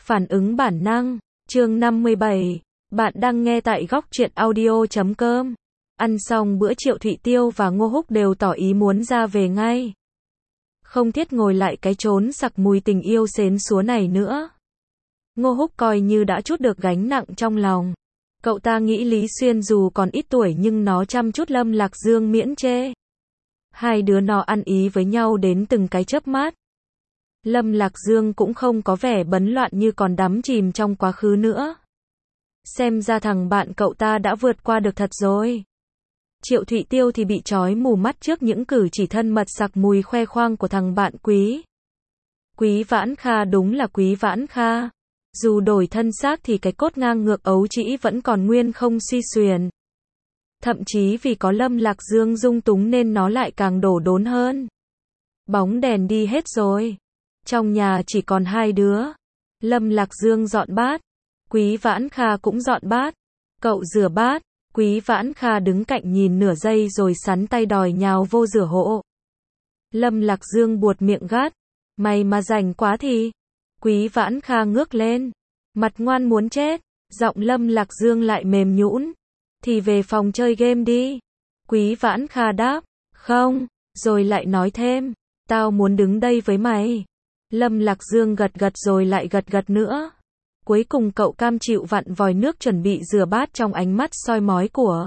Phản ứng bản năng, chương 57. Bạn đang nghe tại góc truyện audio.com. Ăn xong bữa Triệu Thụy Tiêu và Ngô Húc đều tỏ ý muốn ra về ngay. Không thiết ngồi lại cái chốn sặc mùi tình yêu xến xúa này nữa. Ngô Húc coi như đã trút được gánh nặng trong lòng. Cậu ta nghĩ Lý Xuyên dù còn ít tuổi nhưng nó chăm chút Lâm Lạc Dương miễn chê. Hai đứa nó ăn ý với nhau đến từng cái chớp mắt. Lâm Lạc Dương cũng không có vẻ bấn loạn như còn đắm chìm trong quá khứ nữa. Xem ra thằng bạn cậu ta đã vượt qua được thật rồi. Triệu Thụy Tiêu thì bị trói mù mắt trước những cử chỉ thân mật sặc mùi khoe khoang của thằng bạn Quý. Quý Vãn Kha đúng là Quý Vãn Kha. Dù đổi thân xác thì cái cốt ngang ngược ấu trĩ vẫn còn nguyên không suy xuyển. Thậm chí vì có Lâm Lạc Dương dung túng nên nó lại càng đổ đốn hơn. Bóng đèn đi hết rồi. Trong nhà chỉ còn hai đứa. Lâm Lạc Dương dọn bát. Quý Vãn Kha cũng dọn bát. Cậu rửa bát. Quý Vãn Kha đứng cạnh nhìn nửa giây rồi sắn tay đòi nhào vô rửa hộ. Lâm Lạc Dương buột miệng gắt. Mày mà rảnh quá thì. Quý Vãn Kha ngước lên. Mặt ngoan muốn chết. Giọng Lâm Lạc Dương lại mềm nhũn. Thì về phòng chơi game đi. Quý Vãn Kha đáp. Không. Rồi lại nói thêm. Tao muốn đứng đây với mày. Lâm Lạc Dương gật gật rồi lại gật gật nữa. Cuối cùng cậu cam chịu vặn vòi nước chuẩn bị rửa bát trong ánh mắt soi mói của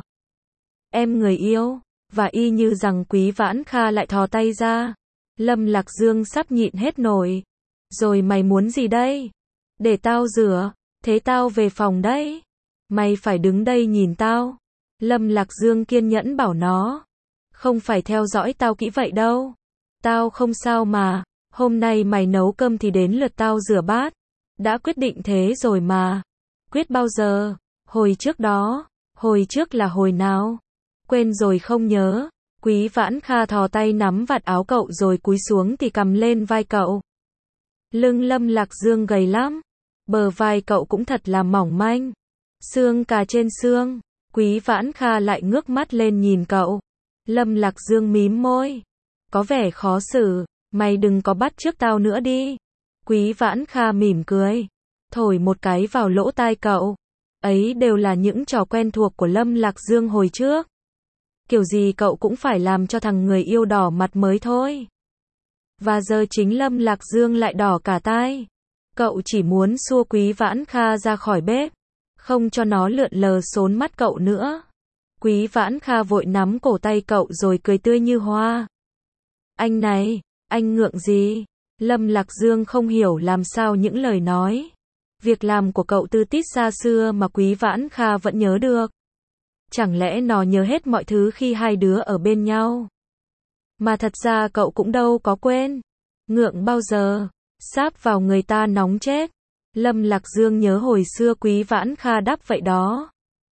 em người yêu. Và y như rằng Quý Vãn Kha lại thò tay ra. Lâm Lạc Dương sắp nhịn hết nổi. Rồi mày muốn gì đây? Để tao rửa. Thế tao về phòng đấy. Mày phải đứng đây nhìn tao. Lâm Lạc Dương kiên nhẫn bảo nó. Không phải theo dõi tao kỹ vậy đâu. Tao không sao mà. Hôm nay mày nấu cơm thì đến lượt tao rửa bát. Đã quyết định thế rồi mà. Quyết bao giờ? Hồi trước đó. Hồi trước là hồi nào? Quên rồi không nhớ. Quý Vãn Kha thò tay nắm vạt áo cậu rồi cúi xuống thì cầm lên vai cậu. Lưng Lâm Lạc Dương gầy lắm. Bờ vai cậu cũng thật là mỏng manh. Xương cà trên xương. Quý Vãn Kha lại ngước mắt lên nhìn cậu. Lâm Lạc Dương mím môi. Có vẻ khó xử. Mày đừng có bắt chước tao nữa đi. Quý Vãn Kha mỉm cười. Thổi một cái vào lỗ tai cậu. Ấy đều là những trò quen thuộc của Lâm Lạc Dương hồi trước. Kiểu gì cậu cũng phải làm cho thằng người yêu đỏ mặt mới thôi. Và giờ chính Lâm Lạc Dương lại đỏ cả tai. Cậu chỉ muốn xua Quý Vãn Kha ra khỏi bếp. Không cho nó lượn lờ sốn mắt cậu nữa. Quý Vãn Kha vội nắm cổ tay cậu rồi cười tươi như hoa. Anh này, anh ngượng gì? Lâm Lạc Dương không hiểu làm sao những lời nói. Việc làm của cậu từ tít xa xưa mà Quý Vãn Kha vẫn nhớ được. Chẳng lẽ nó nhớ hết mọi thứ khi hai đứa ở bên nhau? Mà thật ra cậu cũng đâu có quên. Ngượng bao giờ? Sáp vào người ta nóng chết. Lâm Lạc Dương nhớ hồi xưa Quý Vãn Kha đáp vậy đó.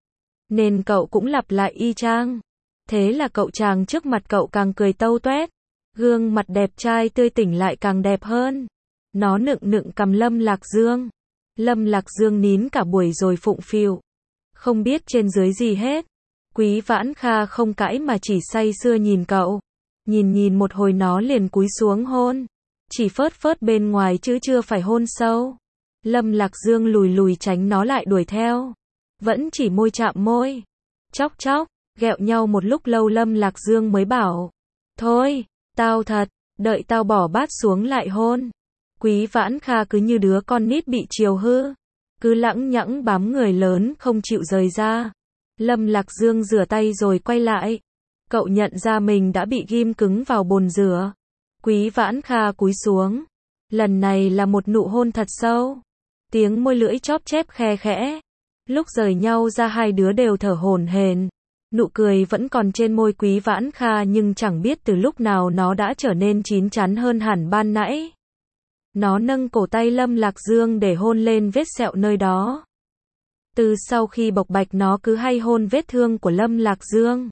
Nên cậu cũng lặp lại y chang. Thế là cậu chàng trước mặt cậu càng cười tâu tuét. Gương mặt đẹp trai tươi tỉnh lại càng đẹp hơn. Nó nựng nựng cầm Lâm Lạc Dương. Lâm Lạc Dương nín cả buổi rồi phụng phịu. Không biết trên dưới gì hết. Quý Vãn Kha không cãi mà chỉ say sưa nhìn cậu. Nhìn một hồi nó liền cúi xuống hôn. Chỉ phớt phớt bên ngoài chứ chưa phải hôn sâu. Lâm Lạc Dương lùi lùi tránh nó lại đuổi theo. Vẫn chỉ môi chạm môi. Chóc chóc, ghẹo nhau một lúc lâu Lâm Lạc Dương mới bảo. Thôi, tao thật, đợi tao bỏ bát xuống lại hôn. Quý Vãn Kha cứ như đứa con nít bị chiều hư. Cứ lẳng nhẳng bám người lớn không chịu rời ra. Lâm Lạc Dương rửa tay rồi quay lại. Cậu nhận ra mình đã bị ghim cứng vào bồn rửa. Quý Vãn Kha cúi xuống. Lần này là một nụ hôn thật sâu. Tiếng môi lưỡi chóp chép khe khẽ. Lúc rời nhau ra hai đứa đều thở hổn hển. Nụ cười vẫn còn trên môi Quý Vãn Kha nhưng chẳng biết từ lúc nào nó đã trở nên chín chắn hơn hẳn ban nãy. Nó nâng cổ tay Lâm Lạc Dương để hôn lên vết sẹo nơi đó. Từ sau khi bộc bạch nó cứ hay hôn vết thương của Lâm Lạc Dương.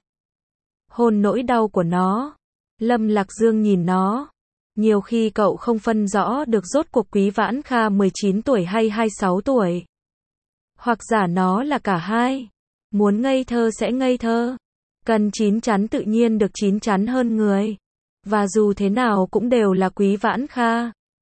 Hôn nỗi đau của nó. Lâm Lạc Dương nhìn nó. Nhiều khi cậu không phân rõ được rốt cuộc Quý Vãn Kha 19 tuổi hay 26 tuổi. Hoặc giả nó là cả hai. Muốn ngây thơ sẽ ngây thơ. Cần chín chắn tự nhiên được chín chắn hơn người. Và dù thế nào cũng đều là Quý Vãn Kha.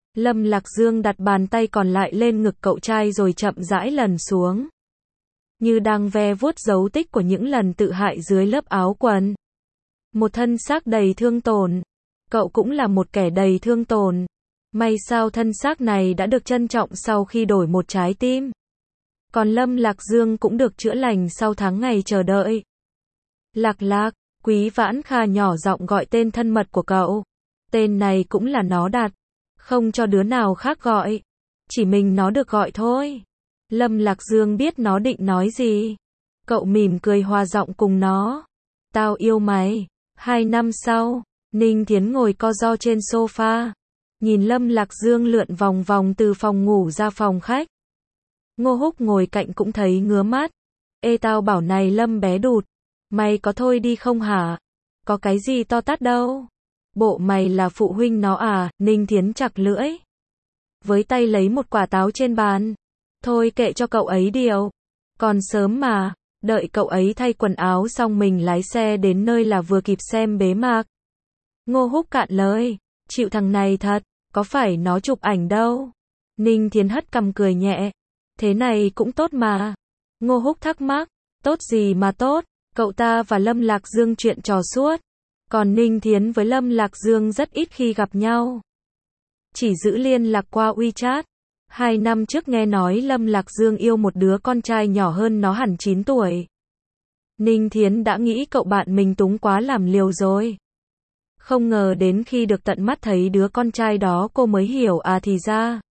Lâm Lạc Dương đặt bàn tay còn lại lên ngực cậu trai rồi chậm rãi lần xuống. Như đang ve vuốt dấu tích của những lần tự hại dưới lớp áo quần. Một thân xác đầy thương tổn. Cậu cũng là một kẻ đầy thương tổn. May sao thân xác này đã được trân trọng sau khi đổi một trái tim. Còn Lâm Lạc Dương cũng được chữa lành sau tháng ngày chờ đợi. Lạc Lạc, Quý Vãn Kha nhỏ giọng gọi tên thân mật của cậu. Tên này cũng là nó đặt. Không cho đứa nào khác gọi. Chỉ mình nó được gọi thôi. Lâm Lạc Dương biết nó định nói gì. Cậu mỉm cười hòa giọng cùng nó. Tao yêu mày. 2 năm sau, Ninh Thiến ngồi co ro trên sofa. Nhìn Lâm Lạc Dương lượn vòng vòng từ phòng ngủ ra phòng khách. Ngô Húc ngồi cạnh cũng thấy ngứa mắt. Ê tao bảo này Lâm bé đụt. Mày có thôi đi không hả? Có cái gì to tát đâu. Bộ mày là phụ huynh nó à? Ninh Thiến chặt lưỡi. Với tay lấy một quả táo trên bàn. Thôi kệ cho cậu ấy điều. Còn sớm mà. Đợi cậu ấy thay quần áo xong mình lái xe đến nơi là vừa kịp xem bế mạc. Ngô Húc cạn lời. Chịu thằng này thật. Có phải nó chụp ảnh đâu. Ninh Thiến hất cằm cười nhẹ. Thế này cũng tốt mà. Ngô Húc thắc mắc. Tốt gì mà tốt. Cậu ta và Lâm Lạc Dương chuyện trò suốt. Còn Ninh Thiến với Lâm Lạc Dương rất ít khi gặp nhau. Chỉ giữ liên lạc qua WeChat. 2 năm trước nghe nói Lâm Lạc Dương yêu một đứa con trai nhỏ hơn nó hẳn 9 tuổi. Ninh Thiến đã nghĩ cậu bạn mình túng quá làm liều rồi. Không ngờ đến khi được tận mắt thấy đứa con trai đó cô mới hiểu à thì ra.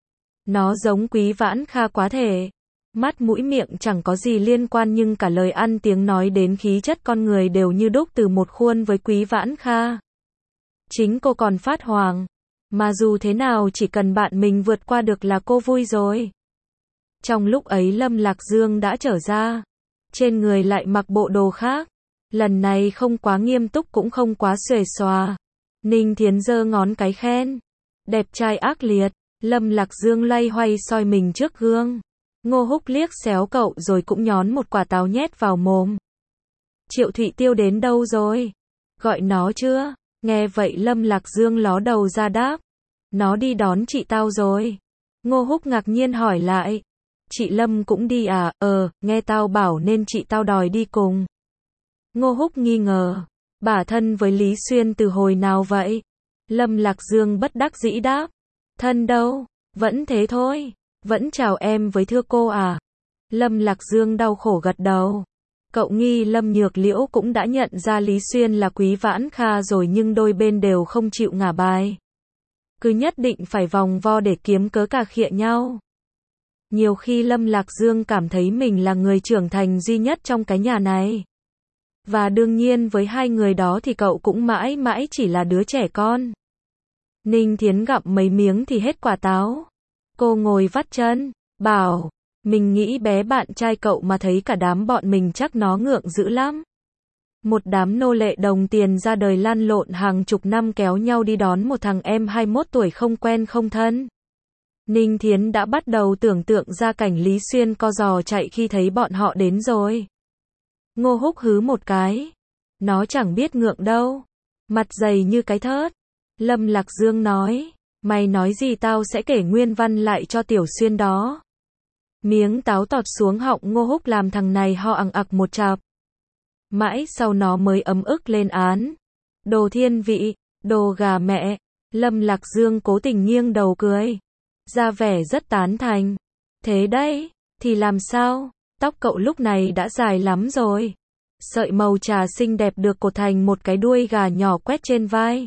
Nó giống Quý Vãn Kha quá thể. Mắt mũi miệng chẳng có gì liên quan nhưng cả lời ăn tiếng nói đến khí chất con người đều như đúc từ một khuôn với Quý Vãn Kha. Chính cô còn phát hoàng. Mà dù thế nào chỉ cần bạn mình vượt qua được là cô vui rồi. Trong lúc ấy Lâm Lạc Dương đã trở ra. Trên người lại mặc bộ đồ khác. Lần này không quá nghiêm túc cũng không quá xuề xòa. Ninh Thiến giơ ngón cái khen. Đẹp trai ác liệt. Lâm Lạc Dương loay hoay soi mình trước gương. Ngô Húc liếc xéo cậu rồi cũng nhón một quả táo nhét vào mồm. Triệu Thụy Tiêu đến đâu rồi? Gọi nó chưa? Nghe vậy Lâm Lạc Dương ló đầu ra đáp. Nó đi đón chị tao rồi. Ngô Húc ngạc nhiên hỏi lại. Chị Lâm cũng đi à? Nghe tao bảo nên chị tao đòi đi cùng. Ngô Húc nghi ngờ. Bà thân với Lý Xuyên từ hồi nào vậy? Lâm Lạc Dương bất đắc dĩ đáp. Thân đâu? Vẫn thế thôi. Vẫn chào em với thưa cô à? Lâm Lạc Dương đau khổ gật đầu. Cậu nghi Lâm Nhược Liễu cũng đã nhận ra Lý Xuyên là Quý Vãn Kha rồi nhưng đôi bên đều không chịu ngả bài. Cứ nhất định phải vòng vo để kiếm cớ cà khịa nhau. Nhiều khi Lâm Lạc Dương cảm thấy mình là người trưởng thành duy nhất trong cái nhà này. Và đương nhiên với hai người đó thì cậu cũng mãi mãi chỉ là đứa trẻ con. Ninh Thiến gặm mấy miếng thì hết quả táo. Cô ngồi vắt chân, bảo, mình nghĩ bé bạn trai cậu mà thấy cả đám bọn mình chắc nó ngượng dữ lắm. Một đám nô lệ đồng tiền ra đời lăn lộn hàng chục năm kéo nhau đi đón một thằng em 21 tuổi không quen không thân. Ninh Thiến đã bắt đầu tưởng tượng ra cảnh Lý Xuyên co giò chạy khi thấy bọn họ đến rồi. Ngô Húc hứ một cái. Nó chẳng biết ngượng đâu. Mặt dày như cái thớt. Lâm Lạc Dương nói. Mày nói gì tao sẽ kể nguyên văn lại cho Tiểu Xuyên đó. Miếng táo tọt xuống họng Ngô Húc làm thằng này ho ằng ặc một chặp. Mãi sau nó mới ấm ức lên án. Đồ thiên vị, đồ gà mẹ. Lâm Lạc Dương cố tình nghiêng đầu cười. Ra vẻ rất tán thành. Thế đấy, thì làm sao? Tóc cậu lúc này đã dài lắm rồi. Sợi màu trà xinh đẹp được cột thành một cái đuôi gà nhỏ quét trên vai.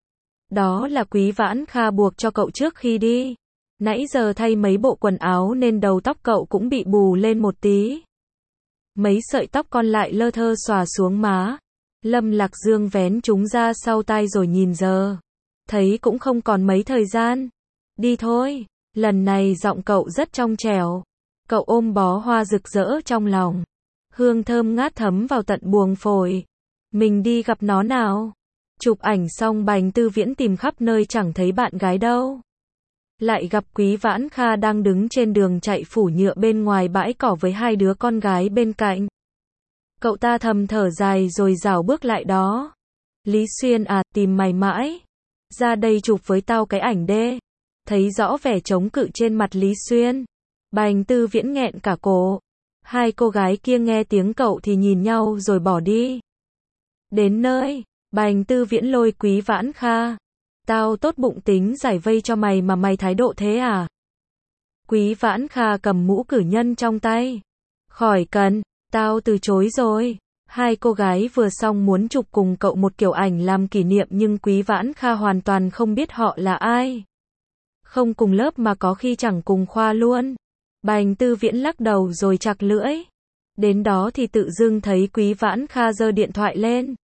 Đó là Quý Vãn Kha buộc cho cậu trước khi đi. Nãy giờ thay mấy bộ quần áo nên đầu tóc cậu cũng bị bù lên một tí. Mấy sợi tóc còn lại lơ thơ xòa xuống má. Lâm Lạc Dương vén chúng ra sau tai rồi nhìn giờ. Thấy cũng không còn mấy thời gian. Đi thôi. Lần này giọng cậu rất trong trẻo. Cậu ôm bó hoa rực rỡ trong lòng. Hương thơm ngát thấm vào tận buồng phổi. Mình đi gặp nó nào. Chụp ảnh xong Bành Tư Viễn tìm khắp nơi chẳng thấy bạn gái đâu. Lại gặp Quý Vãn Kha đang đứng trên đường chạy phủ nhựa bên ngoài bãi cỏ với hai đứa con gái bên cạnh. Cậu ta thầm thở dài rồi rảo bước lại đó. Lý Xuyên à, tìm mày mãi. Ra đây chụp với tao cái ảnh đê. thấy rõ vẻ chống cự trên mặt Lý Xuyên. Bành Tư Viễn nghẹn cả cổ. Hai cô gái kia nghe tiếng cậu thì nhìn nhau rồi bỏ đi. Đến nơi, Bành Tư Viễn lôi Quý Vãn Kha. Tao tốt bụng tính giải vây cho mày mà mày thái độ thế à? Quý Vãn Kha cầm mũ cử nhân trong tay. Khỏi cần, tao từ chối rồi. Hai cô gái vừa xong muốn chụp cùng cậu một kiểu ảnh làm kỷ niệm nhưng Quý Vãn Kha hoàn toàn không biết họ là ai. Không cùng lớp mà có khi chẳng cùng khoa luôn. Bành Tư Viễn lắc đầu rồi chặt lưỡi. Đến đó thì tự dưng thấy Quý Vãn Kha giơ điện thoại lên.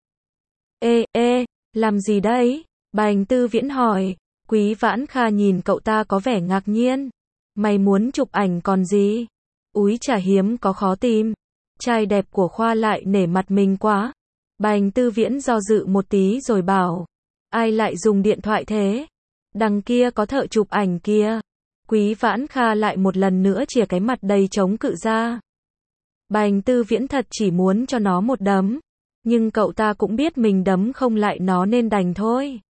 Ê, làm gì đấy? Bành Tư Viễn hỏi. Quý Vãn Kha nhìn cậu ta có vẻ ngạc nhiên. Mày muốn chụp ảnh còn gì? Úi chả hiếm có khó tìm. Trai đẹp của khoa lại nể mặt mình quá. Bành Tư Viễn do dự một tí rồi bảo. Ai lại dùng điện thoại thế? Đằng kia có thợ chụp ảnh kia. Quý Vãn Kha lại một lần nữa chìa cái mặt đầy chống cự ra. Bành Tư Viễn thật chỉ muốn cho nó một đấm. Nhưng cậu ta cũng biết mình đấm không lại nó nên đành thôi.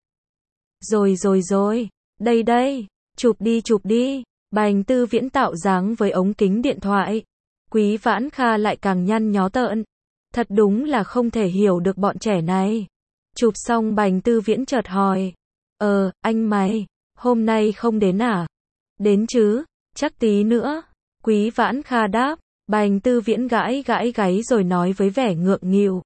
Rồi. Đây. Chụp đi. Bành Tư Viễn tạo dáng với ống kính điện thoại. Quý Vãn Kha lại càng nhăn nhó tợn. Thật đúng là không thể hiểu được bọn trẻ này. Chụp xong Bành Tư Viễn chợt hỏi. Anh mày, hôm nay không đến à? Đến chứ, chắc tí nữa. Quý Vãn Kha đáp. Bành Tư Viễn gãi gáy rồi nói với vẻ ngượng nghịu.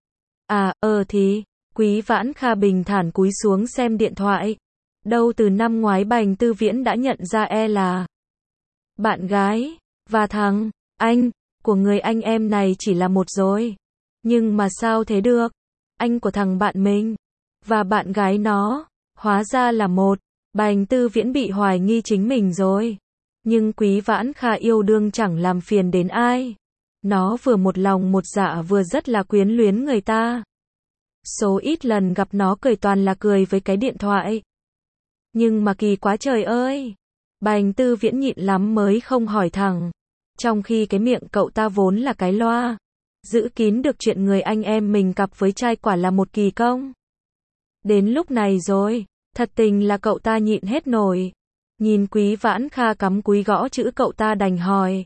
Thì. Quý Vãn Kha bình thản cúi xuống xem điện thoại. Đâu từ năm ngoái Bành Tư Viễn đã nhận ra là bạn gái và thằng anh của người anh em này chỉ là một rồi. Nhưng mà sao thế được? Anh của thằng bạn mình và bạn gái nó hóa ra là một. Bành Tư Viễn bị hoài nghi chính mình rồi. Nhưng Quý Vãn Kha yêu đương chẳng làm phiền đến ai. Nó vừa một lòng một dạ vừa rất là quyến luyến người ta. Số ít lần gặp nó cười toàn là cười với cái điện thoại. Nhưng mà kỳ quá trời ơi. Bành Tư Viễn nhịn lắm mới không hỏi thẳng. Trong khi cái miệng cậu ta vốn là cái loa. Giữ kín được chuyện người anh em mình cặp với trai quả là một kỳ công. Đến lúc này rồi, thật tình là cậu ta nhịn hết nổi. Nhìn Quý Vãn Kha cắm cúi gõ chữ cậu ta đành hỏi.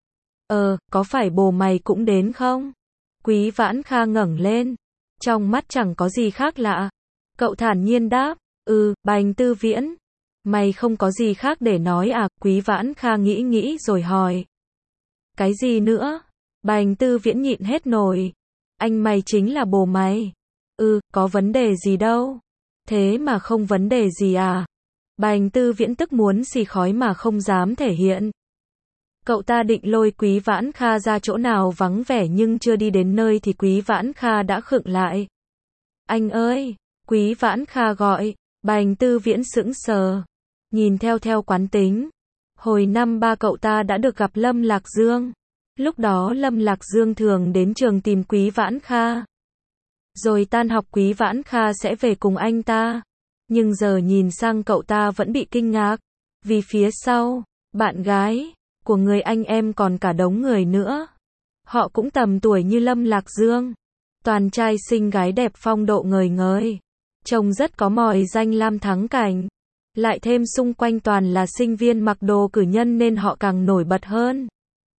Có phải bồ mày cũng đến không? Quý Vãn Kha ngẩng lên. Trong mắt chẳng có gì khác lạ. Cậu thản nhiên đáp. Bành Tư Viễn. Mày không có gì khác để nói à? Quý Vãn Kha nghĩ rồi hỏi. Cái gì nữa? Bành Tư Viễn nhịn hết nổi. Anh mày chính là bồ mày. Có vấn đề gì đâu. Thế mà không vấn đề gì à? Bành Tư Viễn tức muốn xì khói mà không dám thể hiện. Cậu ta định lôi Quý Vãn Kha ra chỗ nào vắng vẻ nhưng chưa đi đến nơi thì Quý Vãn Kha đã khựng lại. Anh ơi! Quý Vãn Kha gọi. Bành Tư Viễn sững sờ. Nhìn theo quán tính. Hồi năm ba cậu ta đã được gặp Lâm Lạc Dương. Lúc đó Lâm Lạc Dương thường đến trường tìm Quý Vãn Kha. Rồi tan học Quý Vãn Kha sẽ về cùng anh ta. Nhưng giờ nhìn sang cậu ta vẫn bị kinh ngạc. Vì phía sau, bạn gái của người anh em còn cả đống người nữa. Họ cũng tầm tuổi như Lâm Lạc Dương. Toàn trai xinh gái đẹp phong độ ngời ngời. Trông rất có mòi danh lam thắng cảnh. Lại thêm xung quanh toàn là sinh viên mặc đồ cử nhân nên họ càng nổi bật hơn.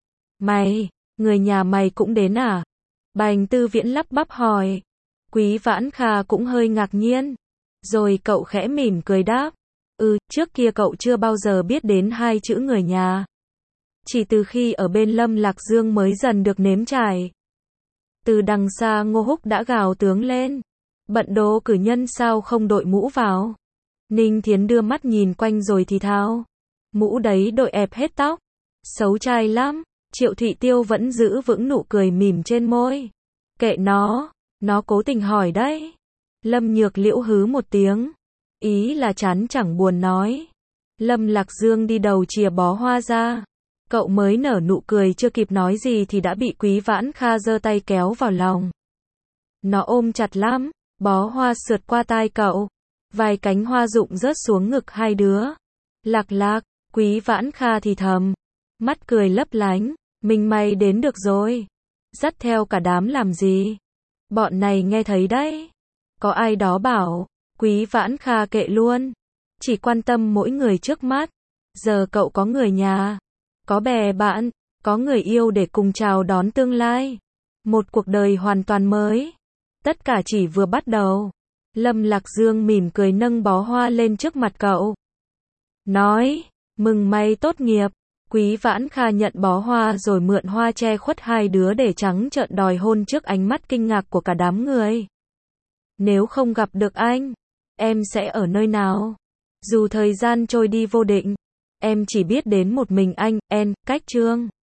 Mày, người nhà mày cũng đến à? Bành Tư Viễn lắp bắp hỏi. Quý Vãn Kha cũng hơi ngạc nhiên. Rồi cậu khẽ mỉm cười đáp. Trước kia cậu chưa bao giờ biết đến hai chữ người nhà. Chỉ từ khi ở bên Lâm Lạc Dương mới dần được nếm trải. Từ đằng xa Ngô Húc đã gào tướng lên. Bận đồ cử nhân sao không đội mũ vào? Ninh Thiến đưa mắt nhìn quanh rồi thì thào. Mũ đấy đội ẹp hết tóc. Xấu trai lắm. Triệu Thụy Tiêu vẫn giữ vững nụ cười mỉm trên môi. Kệ nó cố tình hỏi đấy. Lâm Nhược Liễu hứ một tiếng. Ý là chán chẳng buồn nói. Lâm Lạc Dương đi đầu chìa bó hoa ra. Cậu mới nở nụ cười chưa kịp nói gì thì đã bị Quý Vãn Kha giơ tay kéo vào lòng. Nó ôm chặt lắm. Bó hoa sượt qua tai cậu. Vài cánh hoa rụng rớt xuống ngực hai đứa. Lạc, Quý Vãn Kha thì thầm. Mắt cười lấp lánh. Mình mày đến được rồi. Dắt theo cả đám làm gì? Bọn này nghe thấy đấy. Có ai đó bảo. Quý Vãn Kha kệ luôn. chỉ quan tâm mỗi người trước mắt. Giờ cậu có người nhà, có bè bạn, có người yêu để cùng chào đón tương lai. Một cuộc đời hoàn toàn mới. Tất cả chỉ vừa bắt đầu. Lâm Lạc Dương mỉm cười nâng bó hoa lên trước mặt cậu. Nói, mừng mày tốt nghiệp. Quý Vãn Kha nhận bó hoa rồi mượn hoa che khuất hai đứa để trắng trợn đòi hôn trước ánh mắt kinh ngạc của cả đám người. Nếu không gặp được anh, em sẽ ở nơi nào? Dù thời gian trôi đi vô định, em chỉ biết đến một mình anh, Cách Trương.